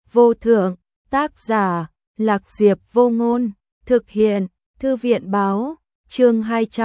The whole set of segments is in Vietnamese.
vô thượng, tác giả, Lạc Diệp Vô Ngôn, thực hiện, Thư viện báo, chương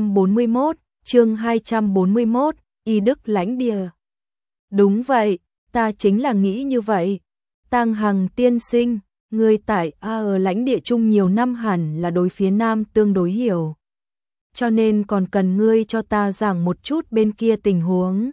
241, Y Đức lãnh địa. Đúng vậy, ta chính là nghĩ như vậy. Tang Hằng tiên sinh, người tại ở lãnh địa chung nhiều năm hẳn là đối phía Nam tương đối hiểu. Cho nên còn cần ngươi cho ta giảng một chút bên kia tình huống.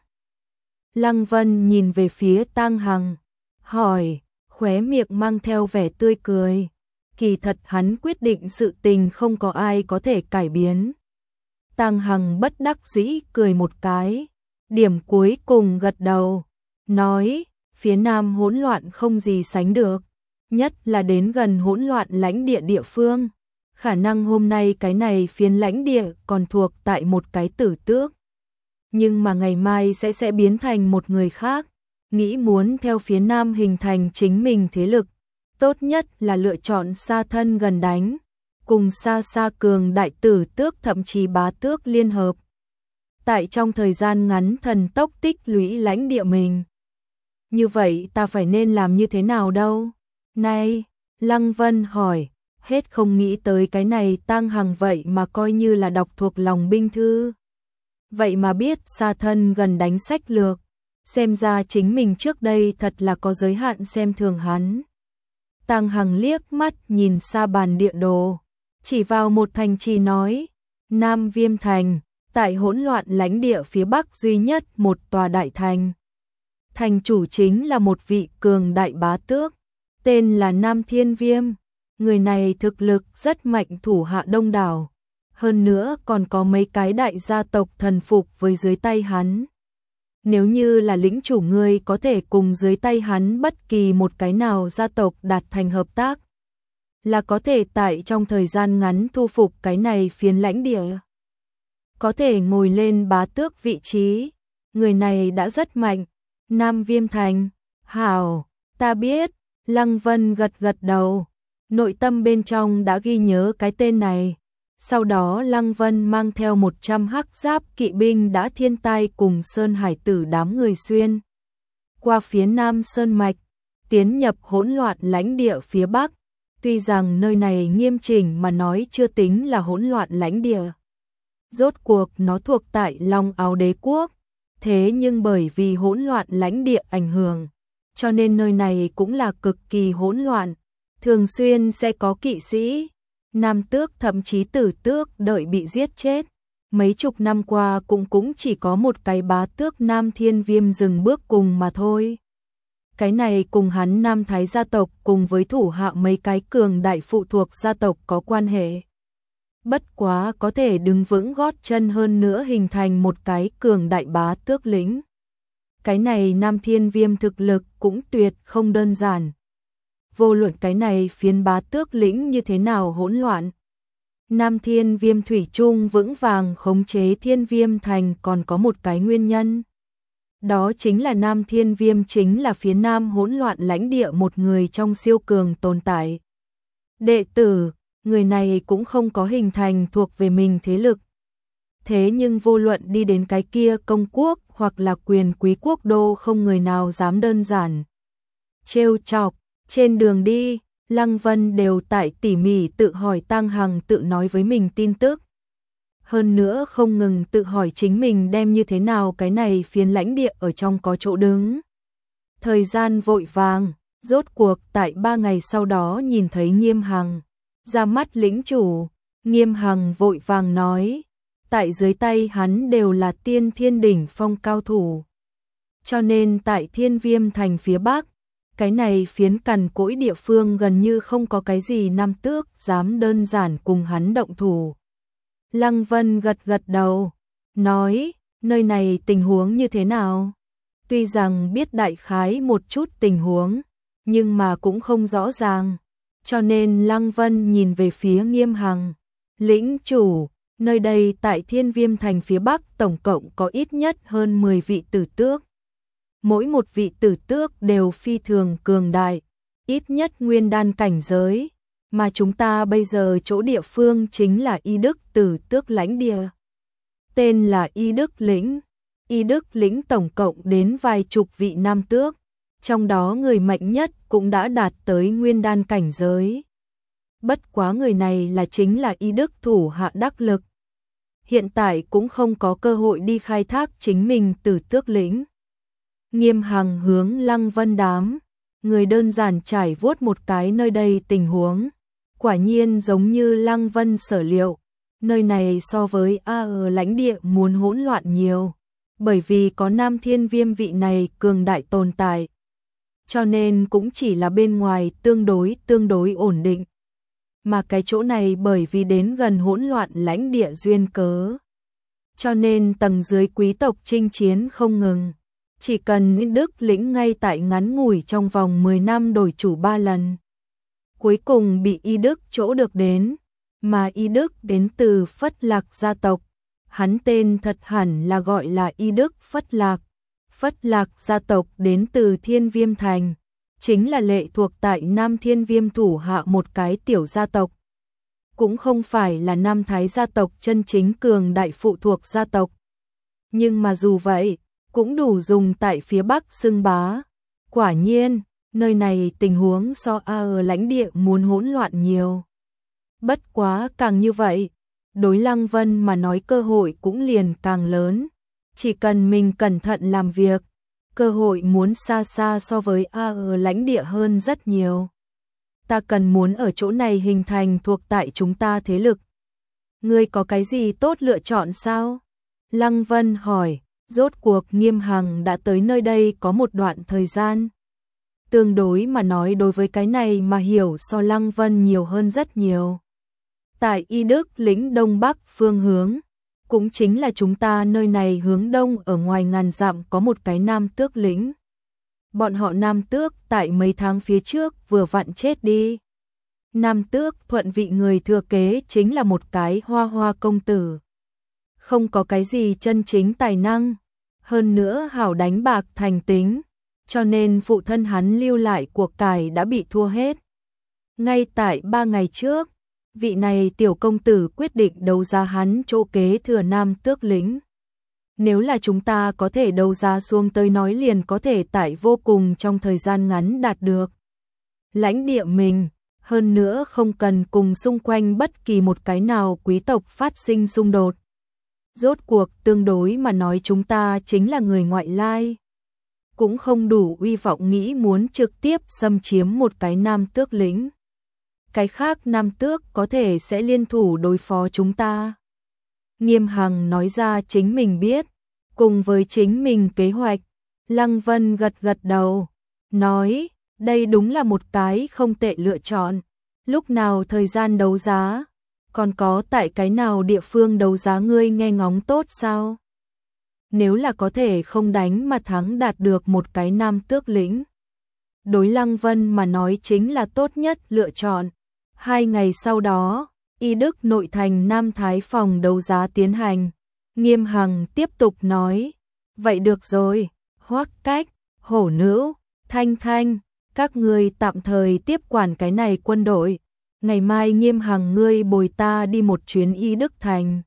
Lăng Vân nhìn về phía Tang Hằng, hỏi, khóe miệng mang theo vẻ tươi cười. Kỳ thật hắn quyết định sự tình không có ai có thể cải biến. Tang Hằng bất đắc dĩ cười một cái, điểm cuối cùng gật đầu, nói, phía Nam hỗn loạn không gì sánh được, nhất là đến gần hỗn loạn lãnh địa địa phương. Khả năng hôm nay cái này phiến lãnh địa còn thuộc tại một cái tử tước. Nhưng mà ngày mai sẽ biến thành một người khác, nghĩ muốn theo phía Nam hình thành chính mình thế lực. Tốt nhất là lựa chọn xa thân gần đánh, cùng xa cường đại tử tước thậm chí bá tước liên hợp. Tại trong thời gian ngắn thần tốc tích lũy lãnh địa mình. Như vậy ta phải nên làm như thế nào đâu? Này, Lăng Vân hỏi, hết không nghĩ tới cái này. Tang Hằng vậy mà coi như là đọc thuộc lòng binh thư. Vậy mà biết xa thân gần đánh sách lược, xem ra chính mình trước đây thật là có giới hạn xem thường hắn. Tang Hằng liếc mắt nhìn xa bàn địa đồ, chỉ vào một thành trì nói, Nam Viêm Thành, tại hỗn loạn lãnh địa phía Bắc duy nhất một tòa đại thành. Thành chủ chính là một vị cường đại bá tước, tên là Nam Thiên Viêm. Người này thực lực rất mạnh, thủ hạ đông đảo. Hơn nữa còn có mấy cái đại gia tộc thần phục với dưới tay hắn. Nếu như là lĩnh chủ, ngươi có thể cùng dưới tay hắn bất kỳ một cái nào gia tộc đạt thành hợp tác, là có thể tại trong thời gian ngắn thu phục cái này phiến lãnh địa. Có thể ngồi lên bá tước vị trí, người này đã rất mạnh. Nam Viêm Thành, hảo, ta biết. Lăng Vân gật đầu, nội tâm bên trong đã ghi nhớ cái tên này. Sau đó Lăng Vân mang theo 100 hắc giáp kỵ binh đã thiên tai cùng Sơn Hải Tử đám người xuyên qua phía Nam Sơn Mạch, tiến nhập hỗn loạn lãnh địa phía Bắc. Tuy rằng nơi này nghiêm chỉnh mà nói chưa tính là hỗn loạn lãnh địa, rốt cuộc nó thuộc tại Long Áo Đế quốc, thế nhưng bởi vì hỗn loạn lãnh địa ảnh hưởng, cho nên nơi này cũng là cực kỳ hỗn loạn, thường xuyên sẽ có kỵ sĩ, nam tước thậm chí tử tước đợi bị giết chết. Mấy chục năm qua cũng chỉ có một cái bá tước Nam Thiên Viêm dừng bước cùng mà thôi. Cái này cùng hắn Nam Thái gia tộc cùng với thủ hạ mấy cái cường đại phụ thuộc gia tộc có quan hệ. Bất quá có thể đứng vững gót chân hơn nữa hình thành một cái cường đại bá tước lĩnh. Cái này Nam Thiên Viêm thực lực cũng tuyệt không đơn giản. Vô luận cái này phiến bá tước lĩnh như thế nào hỗn loạn, Nam Thiên Viêm thủy chung vững vàng khống chế Thiên Viêm Thành còn có một cái nguyên nhân. Đó chính là Nam Thiên Viêm chính là phía Nam hỗn loạn lãnh địa một người trong siêu cường tồn tại. Đệ tử, người này cũng không có hình thành thuộc về mình thế lực. Thế nhưng vô luận đi đến cái kia công quốc hoặc là quyền quý quốc đô, không người nào dám đơn giản trêu chọc. Trên đường đi, Lăng Vân đều tại tỉ mỉ tự hỏi Tang Hằng tự nói với mình tin tức. Hơn nữa không ngừng tự hỏi chính mình đem như thế nào cái này phiến lãnh địa ở trong có chỗ đứng. Thời gian vội vàng, rốt cuộc tại 3 ngày sau đó nhìn thấy Nghiêm Hằng ra mắt lĩnh chủ. Nghiêm Hằng vội vàng nói, tại dưới tay hắn đều là tiên thiên đỉnh phong cao thủ. Cho nên tại Thiên Viêm Thành phía Bắc, cái này phiến cằn cỗi địa phương gần như không có cái gì nam tước dám đơn giản cùng hắn động thủ. Lăng Vân gật đầu, nói, nơi này tình huống như thế nào? Tuy rằng biết đại khái một chút tình huống, nhưng mà cũng không rõ ràng. Cho nên Lăng Vân nhìn về phía Nghiêm Hằng, lĩnh chủ, nơi đây tại Thiên Viêm Thành phía Bắc tổng cộng có ít nhất hơn 10 vị tử tước. Mỗi một vị tử tước đều phi thường cường đại, ít nhất nguyên đan cảnh giới, mà chúng ta bây giờ chỗ địa phương chính là Y Đức tử tước lãnh địa. Tên là Y Đức lĩnh. Y Đức lĩnh tổng cộng đến vài chục vị nam tước, trong đó người mạnh nhất cũng đã đạt tới nguyên đan cảnh giới. Bất quá người này chính là Y Đức thủ hạ đắc lực. Hiện tại cũng không có cơ hội đi khai thác chính mình từ tước lĩnh. Nghiêm Hằng hướng Lăng Vân đám người đơn giản trải vuốt một cái nơi đây tình huống. Quả nhiên giống như Lăng Vân sở liệu, nơi này so với lãnh địa muốn hỗn loạn nhiều, bởi vì có Nam Thiên Viêm vị này cường đại tồn tại. Cho nên cũng chỉ là bên ngoài tương đối ổn định. Mà cái chỗ này bởi vì đến gần hỗn loạn lãnh địa duyên cớ. Cho nên tầng dưới quý tộc chinh chiến không ngừng. Chỉ cần Đức lĩnh ngay tại ngắn ngủi trong vòng 10 năm đổi chủ 3 lần. Cuối cùng bị Y Đức chỗ được đến, mà Y Đức đến từ Phất Lạc gia tộc. Hắn tên thật hẳn là gọi là Y Đức Phất Lạc. Phất Lạc gia tộc đến từ Thiên Viêm Thành, chính là lệ thuộc tại Nam Thiên Viêm thủ hạ một cái tiểu gia tộc. Cũng không phải là Nam Thái gia tộc chân chính cường đại phụ thuộc gia tộc. Nhưng mà dù vậy, cũng đủ dùng tại phía Bắc xưng bá. Quả nhiên, nơi này tình huống so ở lãnh địa muốn hỗn loạn nhiều. Bất quá càng như vậy, đối Lăng Vân mà nói cơ hội cũng liền càng lớn. Chỉ cần mình cẩn thận làm việc, cơ hội muốn xa xa so với ở lãnh địa hơn rất nhiều. Ta cần muốn ở chỗ này hình thành thuộc tại chúng ta thế lực. Ngươi có cái gì tốt lựa chọn sao? Lăng Vân hỏi, rốt cuộc Nghiêm Hằng đã tới nơi đây có một đoạn thời gian. Tương đối mà nói đối với cái này mà hiểu so Lăng Vân nhiều hơn rất nhiều. Tại Y Đức lĩnh Đông Bắc phương hướng, cũng chính là chúng ta nơi này hướng đông ở ngoài ngàn dặm có một cái Nam Tước lĩnh. Bọn họ Nam Tước tại mấy tháng phía trước vừa vặn chết đi. Nam Tước thuận vị người thừa kế chính là một cái hoa công tử. Không có cái gì chân chính tài năng, hơn nữa hảo đánh bạc thành tính, cho nên phụ thân hắn lưu lại cuộc cải đã bị thua hết. Ngay tại 3 ngày trước, vị này tiểu công tử quyết định đấu giá hắn chỗ kế thừa Nam Tước lĩnh. Nếu là chúng ta có thể đấu giá xuống tới nói liền có thể tại vô cùng trong thời gian ngắn đạt được lãnh địa mình, hơn nữa không cần cùng xung quanh bất kỳ một cái nào quý tộc phát sinh xung đột. Rốt cuộc tương đối mà nói chúng ta chính là người ngoại lai, cũng không đủ uy vọng nghĩ muốn trực tiếp xâm chiếm một cái Nam Tước lĩnh. Cái khác Nam Tước có thể sẽ liên thủ đối phó chúng ta. Nghiêm Hằng nói ra chính mình biết, cùng với chính mình kế hoạch. Lăng Vân gật gật đầu, nói, đây đúng là một cái không tệ lựa chọn. Lúc nào thời gian đấu giá, còn có tại cái nào địa phương đấu giá ngươi nghe ngóng tốt sao? Nếu là có thể không đánh mà thắng đạt được một cái Nam Tước lĩnh. Đối Lăng Vân mà nói chính là tốt nhất lựa chọn. 2 ngày sau đó, Y Đức nội thành Nam Thái phòng đấu giá tiến hành. Nghiêm Hằng tiếp tục nói, vậy được rồi, Hoắc Cách, Hổ Nữ, Thanh Thanh, các ngươi tạm thời tiếp quản cái này quân đội. Ngày mai Nghiêm Hằng ngươi bồi ta đi một chuyến Y Đức thành.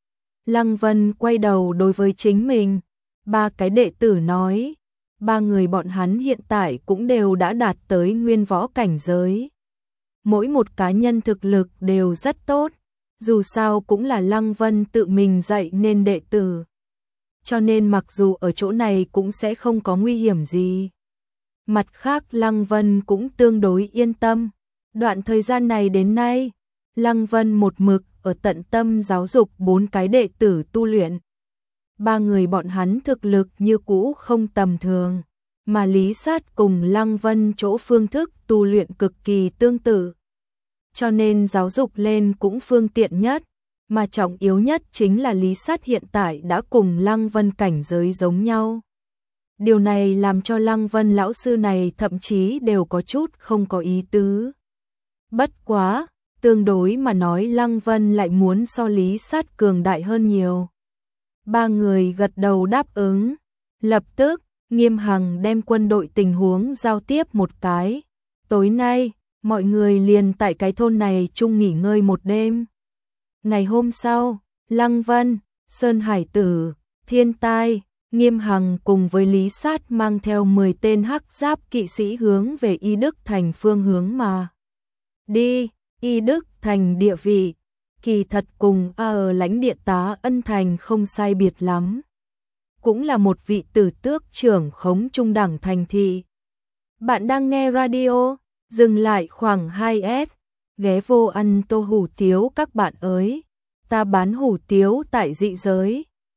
Lăng Vân quay đầu đối với chính mình, 3 cái đệ tử nói, 3 người bọn hắn hiện tại cũng đều đã đạt tới nguyên võ cảnh giới. Mỗi một cá nhân thực lực đều rất tốt, dù sao cũng là Lăng Vân tự mình dạy nên đệ tử. Cho nên mặc dù ở chỗ này cũng sẽ không có nguy hiểm gì. Mặt khác Lăng Vân cũng tương đối yên tâm. Đoạn thời gian này đến nay, Lăng Vân một mực ở tận tâm giáo dục 4 cái đệ tử tu luyện. 3 người bọn hắn thực lực như cũ không tầm thường, mà Lý Sát cùng Lăng Vân chỗ phương thức tu luyện cực kỳ tương tự. Cho nên giáo dục lên cũng phương tiện nhất, mà trọng yếu nhất chính là Lý Sát hiện tại đã cùng Lăng Vân cảnh giới giống nhau. Điều này làm cho Lăng Vân lão sư này thậm chí đều có chút không có ý tứ. Bất quá, tương đối mà nói Lăng Vân lại muốn so Lý Sát cường đại hơn nhiều. 3 người gật đầu đáp ứng. Lập tức, Nghiêm Hằng đem quân đội tình huống giao tiếp một cái. Tối nay, mọi người liền tại cái thôn này chung nghỉ ngơi một đêm. Ngày hôm sau, Lăng Vân, Sơn Hải Tử, Thiên Tai, Nghiêm Hằng cùng với Lý Sát mang theo 10 tên hắc giáp kỵ sĩ hướng về Y Đức Thành phương hướng mà đi. Y Đức Thành địa vị kỳ thật cùng ở lãnh địa Tá Ân Thành không sai biệt lắm, cũng là một vị tử tước trưởng khống trung đẳng thành thị. Bạn đang nghe radio, dừng lại khoảng 2S, ghé vô ăn tô hủ tiếu các bạn ơi, ta bán hủ tiếu tại dị giới.